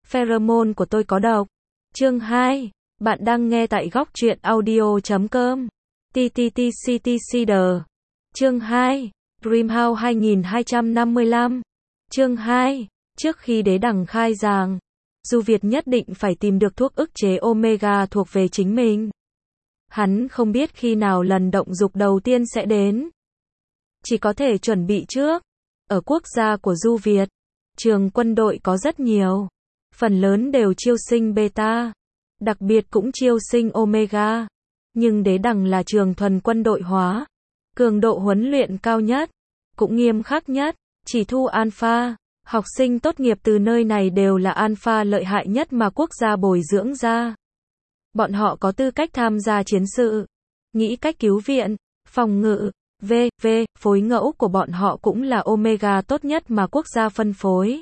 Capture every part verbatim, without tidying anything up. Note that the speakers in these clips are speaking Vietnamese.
Pheromone của tôi có độc. Chương hai. Bạn đang nghe tại góc truyện audio chấm com. tê tê tê xê tê xê đờ. Chương hai. Dreamhouse hai nghìn hai trăm năm mươi lăm. Chương hai. Trước khi đế đằng khai giảng, Du Việt nhất định phải tìm được thuốc ức chế Omega thuộc về chính mình. Hắn không biết khi nào lần động dục đầu tiên sẽ đến. Chỉ có thể chuẩn bị trước. Ở quốc gia của Du Việt, trường quân đội có rất nhiều. Phần lớn đều chiêu sinh beta. Đặc biệt cũng chiêu sinh omega. Nhưng đế đằng là trường thuần quân đội hóa. Cường độ huấn luyện cao nhất. Cũng nghiêm khắc nhất. Chỉ thu alpha. Học sinh tốt nghiệp từ nơi này đều là alpha lợi hại nhất mà quốc gia bồi dưỡng ra. Bọn họ có tư cách tham gia chiến sự. Nghĩ cách cứu viện, phòng ngự, v v phối ngẫu của bọn họ cũng là omega tốt nhất mà quốc gia phân phối.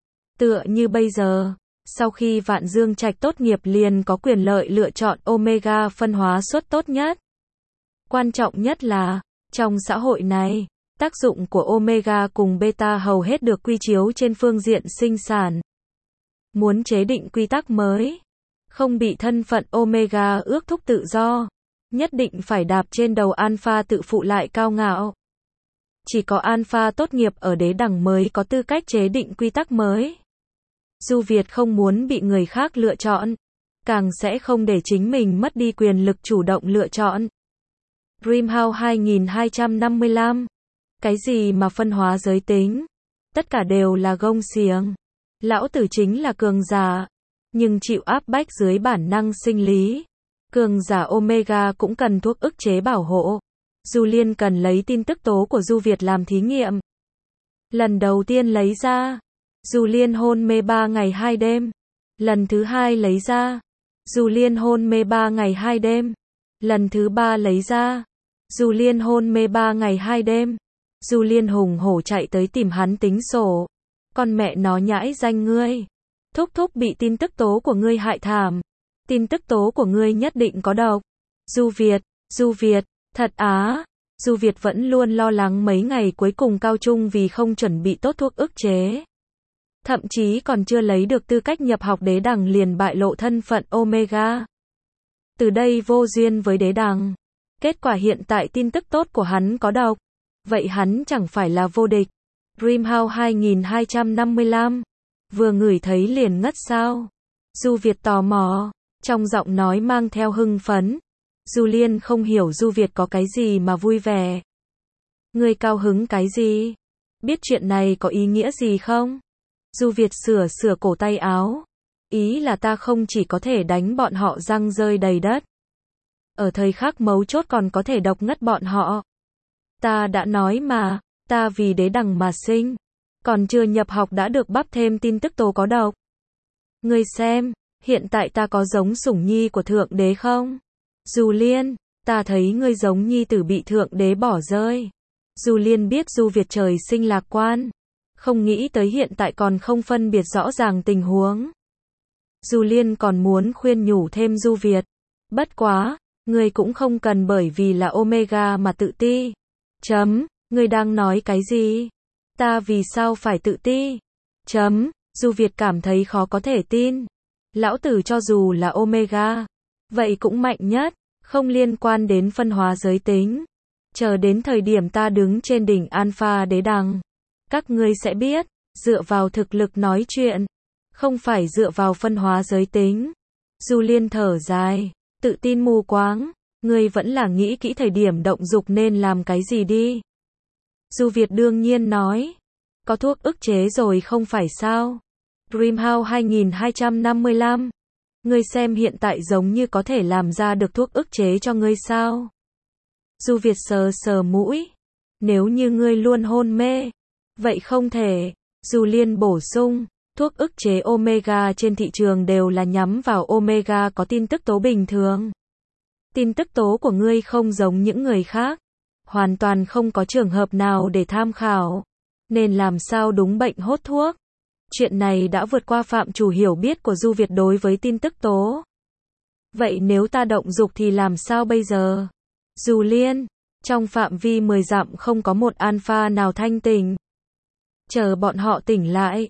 Tựa như bây giờ, sau khi Vạn Dương Trạch tốt nghiệp liền có quyền lợi lựa chọn omega phân hóa suất tốt nhất. Quan trọng nhất là, trong xã hội này, tác dụng của omega cùng beta hầu hết được quy chiếu trên phương diện sinh sản. Muốn chế định quy tắc mới, không bị thân phận omega ước thúc tự do, nhất định phải đạp trên đầu alpha tự phụ lại cao ngạo. Chỉ có alpha tốt nghiệp ở đế đẳng mới có tư cách chế định quy tắc mới. Du Việt không muốn bị người khác lựa chọn, càng sẽ không để chính mình mất đi quyền lực chủ động lựa chọn. Dreamhouse hai nghìn hai trăm năm mươi lăm. Cái gì mà phân hóa giới tính? Tất cả đều là gông xiềng. Lão tử chính là cường giả, nhưng chịu áp bách dưới bản năng sinh lý. Cường giả omega cũng cần thuốc ức chế bảo hộ. Du Liên cần lấy tin tức tố của Du Việt làm thí nghiệm. Lần đầu tiên lấy ra, Du Liên hôn mê ba ngày hai đêm. Lần thứ hai lấy ra, Du Liên hôn mê ba ngày hai đêm. Lần thứ ba lấy ra, Du Liên hôn mê ba ngày hai đêm. Du Liên hùng hổ chạy tới tìm hắn tính sổ. Con mẹ nó nhãi danh ngươi. Thúc thúc bị tin tức tố của ngươi hại thảm. Tin tức tố của ngươi nhất định có độc. Du Việt, Du Việt, thật á. Du Việt vẫn luôn lo lắng mấy ngày cuối cùng cao trung vì không chuẩn bị tốt thuốc ức chế. Thậm chí còn chưa lấy được tư cách nhập học đế đằng liền bại lộ thân phận omega. Từ đây vô duyên với đế đằng. Kết quả hiện tại tin tức tốt của hắn có độc. Vậy hắn chẳng phải là vô địch. Dreamhouse hai nghìn hai trăm năm mươi lăm. Vừa ngửi thấy liền ngất sao? Du Việt tò mò, trong giọng nói mang theo hưng phấn. Du Liên không hiểu Du Việt có cái gì mà vui vẻ. Ngươi cao hứng cái gì? Biết chuyện này có ý nghĩa gì không? Du Việt sửa sửa cổ tay áo. Ý là ta không chỉ có thể đánh bọn họ răng rơi đầy đất. Ở thời khắc mấu chốt còn có thể độc ngất bọn họ. Ta đã nói mà, ta vì đế đằng mà sinh. Còn chưa nhập học đã được bắp thêm tin tức tố có độc. Ngươi xem, hiện tại ta có giống sủng nhi của thượng đế không? Du Liên, ta thấy ngươi giống nhi tử bị thượng đế bỏ rơi. Du Liên biết Du Việt trời sinh lạc quan. Không nghĩ tới hiện tại còn không phân biệt rõ ràng tình huống. Du Liên còn muốn khuyên nhủ thêm Du Việt. Bất quá, ngươi cũng không cần bởi vì là omega mà tự ti. Chấm, ngươi đang nói cái gì? Ta vì sao phải tự ti? Chấm, Du Việt cảm thấy khó có thể tin. Lão tử cho dù là omega, vậy cũng mạnh nhất, không liên quan đến phân hóa giới tính. Chờ đến thời điểm ta đứng trên đỉnh alpha đế đằng, các ngươi sẽ biết, dựa vào thực lực nói chuyện, không phải dựa vào phân hóa giới tính. Du Liên thở dài, tự tin mù quáng. Ngươi vẫn là nghĩ kỹ thời điểm động dục nên làm cái gì đi. Du Việt đương nhiên nói. Có thuốc ức chế rồi không phải sao. Dreamhouse hai nghìn hai trăm năm mươi lăm. Ngươi xem hiện tại giống như có thể làm ra được thuốc ức chế cho ngươi sao. Du Việt sờ sờ mũi. Nếu như ngươi luôn hôn mê. Vậy không thể. Du Liên bổ sung. Thuốc ức chế omega trên thị trường đều là nhắm vào omega có tin tức tố bình thường. Tin tức tố của ngươi không giống những người khác. Hoàn toàn không có trường hợp nào để tham khảo. Nên làm sao đúng bệnh hốt thuốc. Chuyện này đã vượt qua phạm trù hiểu biết của Du Việt đối với tin tức tố. Vậy nếu ta động dục thì làm sao bây giờ? Du Liên, trong phạm vi mười dặm không có một alpha nào thanh tỉnh. Chờ bọn họ tỉnh lại.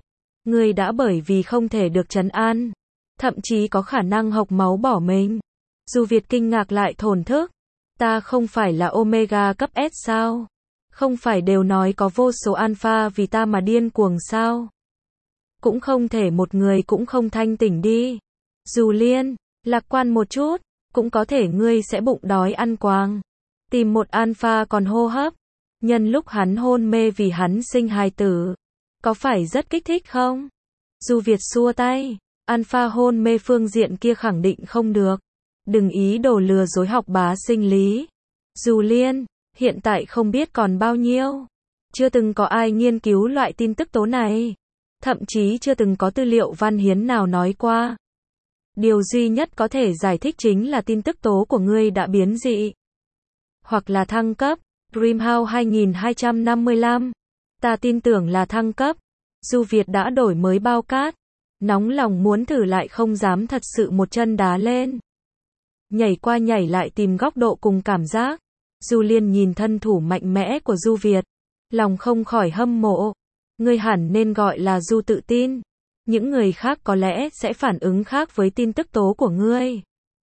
Ngươi đã bởi vì không thể được trấn an, thậm chí có khả năng hộc máu bỏ mình. Du Việt kinh ngạc lại thổn thức. Ta không phải là Omega cấp S sao? Không phải đều nói có vô số alpha vì ta mà điên cuồng sao? Cũng không thể một người cũng không thanh tỉnh đi. Du Liên, lạc quan một chút, cũng có thể ngươi sẽ bụng đói ăn quàng. Tìm một alpha còn hô hấp. Nhân lúc hắn hôn mê vì hắn sinh hài tử. Có phải rất kích thích không? Du Việt xua tay. Alpha hôn mê phương diện kia khẳng định không được. Đừng ý đồ lừa dối học bá sinh lý. Du Liên, hiện tại không biết còn bao nhiêu. Chưa từng có ai nghiên cứu loại tin tức tố này. Thậm chí chưa từng có tư liệu văn hiến nào nói qua. Điều duy nhất có thể giải thích chính là tin tức tố của ngươi đã biến dị. Hoặc là thăng cấp. Dreamhouse hai nghìn hai trăm năm mươi lăm. Ta tin tưởng là thăng cấp. Du Việt đã đổi mới bao cát. Nóng lòng muốn thử lại không dám thật sự một chân đá lên. Nhảy qua nhảy lại tìm góc độ cùng cảm giác. Du Liên nhìn thân thủ mạnh mẽ của Du Việt. Lòng không khỏi hâm mộ. Ngươi hẳn nên gọi là Du tự tin. Những người khác có lẽ sẽ phản ứng khác với tin tức tố của ngươi.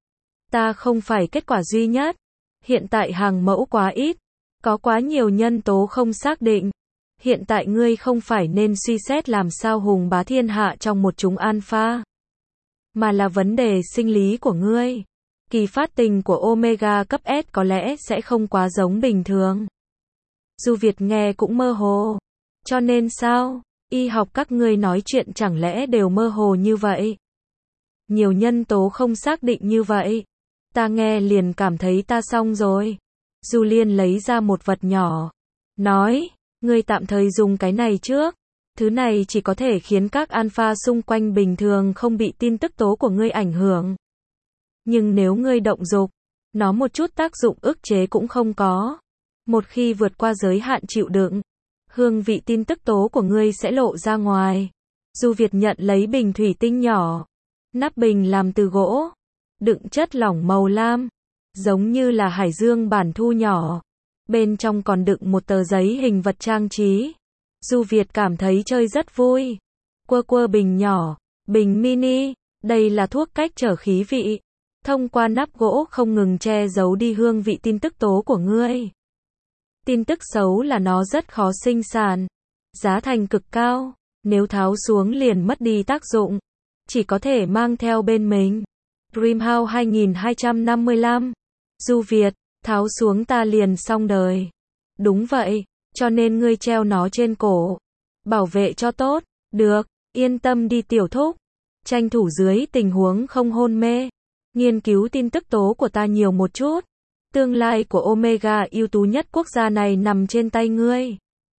Ta không phải kết quả duy nhất. Hiện tại hàng mẫu quá ít. Có quá nhiều nhân tố không xác định. Hiện tại ngươi không phải nên suy xét làm sao hùng bá thiên hạ trong một chúng alpha. Mà là vấn đề sinh lý của ngươi. Kỳ phát tình của Omega cấp S có lẽ sẽ không quá giống bình thường. Du Việt nghe cũng mơ hồ. Cho nên sao? Y học các ngươi nói chuyện chẳng lẽ đều mơ hồ như vậy? Nhiều nhân tố không xác định như vậy. Ta nghe liền cảm thấy ta xong rồi. Du Liên lấy ra một vật nhỏ. Nói, ngươi tạm thời dùng cái này trước. Thứ này chỉ có thể khiến các alpha xung quanh bình thường không bị tin tức tố của ngươi ảnh hưởng. Nhưng nếu ngươi động dục, nó một chút tác dụng ức chế cũng không có. Một khi vượt qua giới hạn chịu đựng, hương vị tin tức tố của ngươi sẽ lộ ra ngoài. Du Việt nhận lấy bình thủy tinh nhỏ. Nắp bình làm từ gỗ. Đựng chất lỏng màu lam. Giống như là hải dương bản thu nhỏ. Bên trong còn đựng một tờ giấy hình vật trang trí. Du Việt cảm thấy chơi rất vui. Quơ quơ bình nhỏ. Bình mini. Đây là thuốc cách trở khí vị. Thông qua nắp gỗ không ngừng che giấu đi hương vị tin tức tố của ngươi. Tin tức xấu là nó rất khó sinh sản. Giá thành cực cao. Nếu tháo xuống liền mất đi tác dụng. Chỉ có thể mang theo bên mình. Dreamhouse hai nghìn hai trăm năm mươi lăm. Du Việt, tháo xuống ta liền xong đời. Đúng vậy, cho nên ngươi treo nó trên cổ. Bảo vệ cho tốt. Được, yên tâm đi tiểu thúc. Tranh thủ dưới tình huống không hôn mê. Nghiên cứu tin tức tố của ta nhiều một chút. Tương lai của Omega ưu tú nhất quốc gia này nằm trên tay ngươi.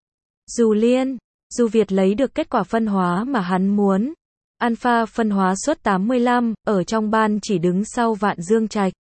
Du Liên, Du Việt lấy được kết quả phân hóa mà hắn muốn. Alpha phân hóa suất tám mươi lăm, ở trong ban chỉ đứng sau Vạn Dương Trạch.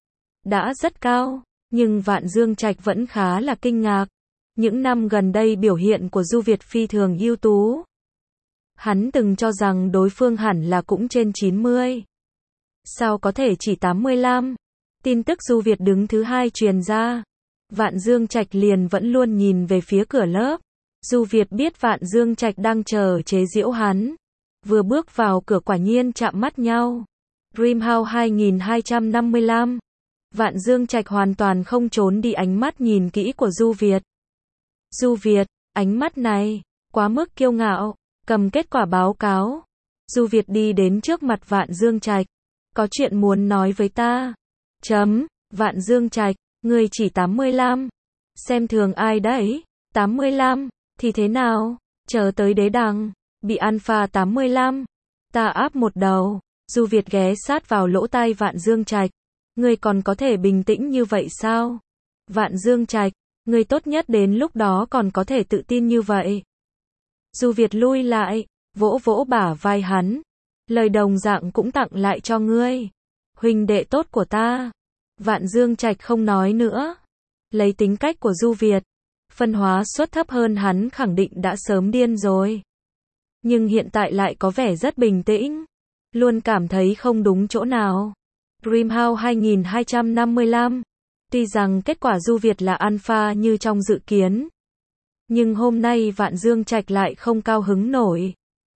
Đã rất cao, nhưng Vạn Dương Trạch vẫn khá là kinh ngạc. Những năm gần đây biểu hiện của Du Việt phi thường ưu tú. Hắn từng cho rằng đối phương hẳn là cũng trên chín mươi. Sao có thể chỉ tám mươi lăm? Tin tức Du Việt đứng thứ hai truyền ra. Vạn Dương Trạch liền vẫn luôn nhìn về phía cửa lớp. Du Việt biết Vạn Dương Trạch đang chờ chế giễu hắn. Vừa bước vào cửa quả nhiên chạm mắt nhau. Dreamhouse hai nghìn hai trăm năm mươi lăm. Vạn Dương Trạch hoàn toàn không trốn đi ánh mắt nhìn kỹ của Du Việt. Du Việt, ánh mắt này, quá mức kiêu ngạo, cầm kết quả báo cáo. Du Việt đi đến trước mặt Vạn Dương Trạch. Có chuyện muốn nói với ta. Chấm, Vạn Dương Trạch, ngươi chỉ tám mươi lăm. Xem thường ai đấy? tám mươi lăm, thì thế nào? Chờ tới đế đằng, bị alpha tám mươi lăm. Ta áp một đầu. Du Việt ghé sát vào lỗ tai Vạn Dương Trạch. Ngươi còn có thể bình tĩnh như vậy sao? Vạn Dương Trạch, ngươi tốt nhất đến lúc đó còn có thể tự tin như vậy. Du Việt lui lại, vỗ vỗ bả vai hắn. Lời đồng dạng cũng tặng lại cho ngươi. Huynh đệ tốt của ta. Vạn Dương Trạch không nói nữa. Lấy tính cách của Du Việt, phân hóa suất thấp hơn hắn khẳng định đã sớm điên rồi. Nhưng hiện tại lại có vẻ rất bình tĩnh. Luôn cảm thấy không đúng chỗ nào. Dreamhouse hai nghìn hai trăm năm mươi lăm. Tuy rằng kết quả Du Việt là alpha như trong dự kiến. Nhưng hôm nay Vạn Dương Trạch lại không cao hứng nổi.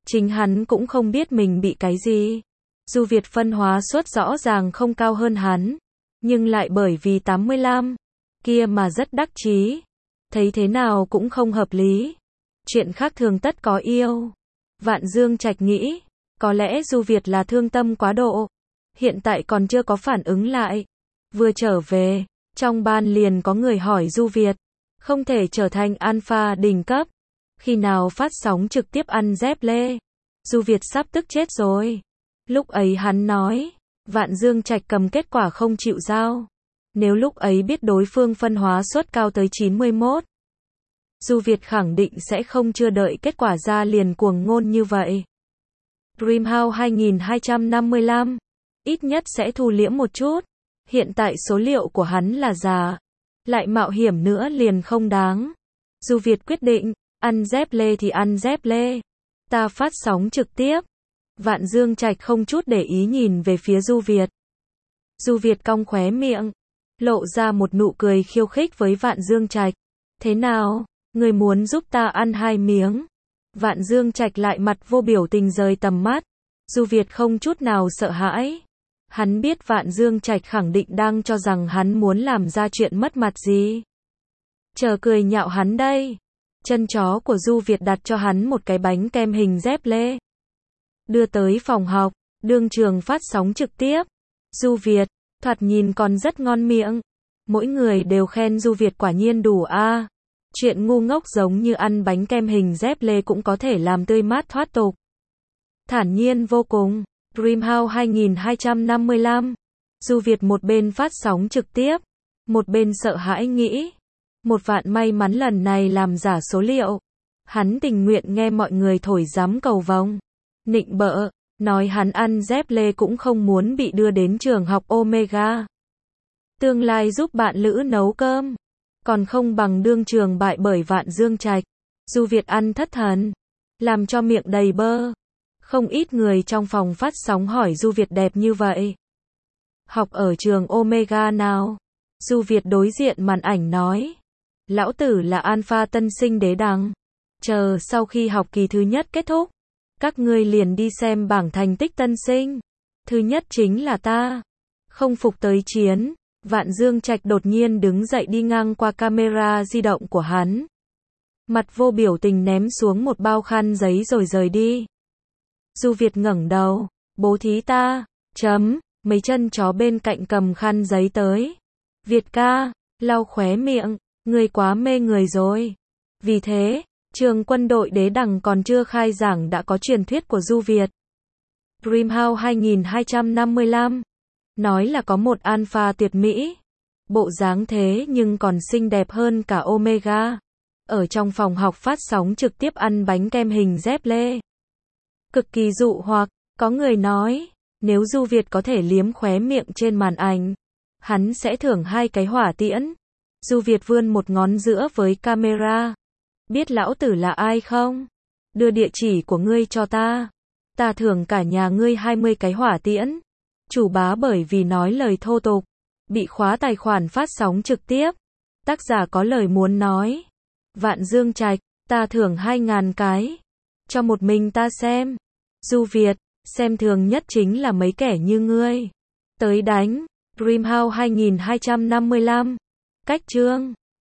Chính hắn cũng không biết mình bị cái gì. Du Việt phân hóa suất rõ ràng không cao hơn hắn, nhưng lại bởi vì tám mươi lăm kia mà rất đắc chí. Thấy thế nào cũng không hợp lý. Chuyện khác thường tất có yêu. Vạn Dương Trạch nghĩ, có lẽ Du Việt là thương tâm quá độ. Hiện tại còn chưa có phản ứng lại. Vừa trở về, trong ban liền có người hỏi Du Việt, không thể trở thành alpha đỉnh cấp. Khi nào phát sóng trực tiếp ăn dép lê? Du Việt sắp tức chết rồi. Lúc ấy hắn nói, Vạn Dương Trạch cầm kết quả không chịu giao. Nếu lúc ấy biết đối phương phân hóa suất cao tới chín mươi mốt, Du Việt khẳng định sẽ không chưa đợi kết quả ra liền cuồng ngôn như vậy. Dreamhouse hai nghìn hai trăm năm mươi lăm, ít nhất sẽ thu liễm một chút. Hiện tại số liệu của hắn là giả, lại mạo hiểm nữa liền không đáng. Du Việt quyết định, ăn dép lê thì ăn dép lê. Ta phát sóng trực tiếp. Vạn Dương Trạch không chút để ý nhìn về phía Du Việt. Du Việt cong khóe miệng, lộ ra một nụ cười khiêu khích với Vạn Dương Trạch. Thế nào, người muốn giúp ta ăn hai miếng? Vạn Dương Trạch lại mặt vô biểu tình rời tầm mắt. Du Việt không chút nào sợ hãi. Hắn biết Vạn Dương Trạch khẳng định đang cho rằng hắn muốn làm ra chuyện mất mặt gì. Chờ cười nhạo hắn đây. Chân chó của Du Việt đặt cho hắn một cái bánh kem hình dép lê. Đưa tới phòng học, đương trường phát sóng trực tiếp. Du Việt, thoạt nhìn còn rất ngon miệng. Mỗi người đều khen Du Việt quả nhiên đủ a. À. Chuyện ngu ngốc giống như ăn bánh kem hình dép lê cũng có thể làm tươi mát thoát tục. Thản nhiên vô cùng. Dreamhouse hai nghìn hai trăm năm mươi lăm. Du Việt một bên phát sóng trực tiếp, một bên sợ hãi nghĩ. Một vạn may mắn lần này làm giả số liệu. Hắn tình nguyện nghe mọi người thổi giám cầu vồng, nịnh bợ, nói hắn ăn dép lê cũng không muốn bị đưa đến trường học Omega. Tương lai giúp bạn lữ nấu cơm, còn không bằng đương trường bại bởi Vạn Dương Trạch. Du Việt ăn thất thần, làm cho miệng đầy bơ. Không ít người trong phòng phát sóng hỏi Du Việt đẹp như vậy. Học ở trường Omega nào? Du Việt đối diện màn ảnh nói. Lão tử là alpha tân sinh đế đằng. Chờ sau khi học kỳ thứ nhất kết thúc, các ngươi liền đi xem bảng thành tích tân sinh. Thứ nhất chính là ta. Không phục tới chiến, Vạn Dương Trạch đột nhiên đứng dậy đi ngang qua camera di động của hắn. Mặt vô biểu tình ném xuống một bao khăn giấy rồi rời đi. Du Việt ngẩng đầu, bố thí ta, chấm, mấy chân chó bên cạnh cầm khăn giấy tới. Việt ca, lau khóe miệng, ngươi quá mê người rồi. Vì thế, trường quân đội đế đằng còn chưa khai giảng đã có truyền thuyết của Du Việt. Dreamhouse hai nghìn hai trăm năm mươi lăm, nói là có một alpha tuyệt mỹ. Bộ dáng thế nhưng còn xinh đẹp hơn cả Omega. Ở trong phòng học phát sóng trực tiếp ăn bánh kem hình dép lê. Cực kỳ dụ hoặc, có người nói, nếu Du Việt có thể liếm khóe miệng trên màn ảnh, hắn sẽ thưởng hai cái hỏa tiễn. Du Việt vươn một ngón giữa với camera. Biết lão tử là ai không? Đưa địa chỉ của ngươi cho ta. Ta thưởng cả nhà ngươi hai mươi cái hỏa tiễn. Chủ bá bởi vì nói lời thô tục, bị khóa tài khoản phát sóng trực tiếp. Tác giả có lời muốn nói. Vạn Dương Trạch, ta thưởng hai ngàn cái. Cho một mình ta xem. Du Việt, xem thường nhất chính là mấy kẻ như ngươi. Tới đánh. Dreamhouse hai nghìn hai trăm năm mươi lăm. Cách chương.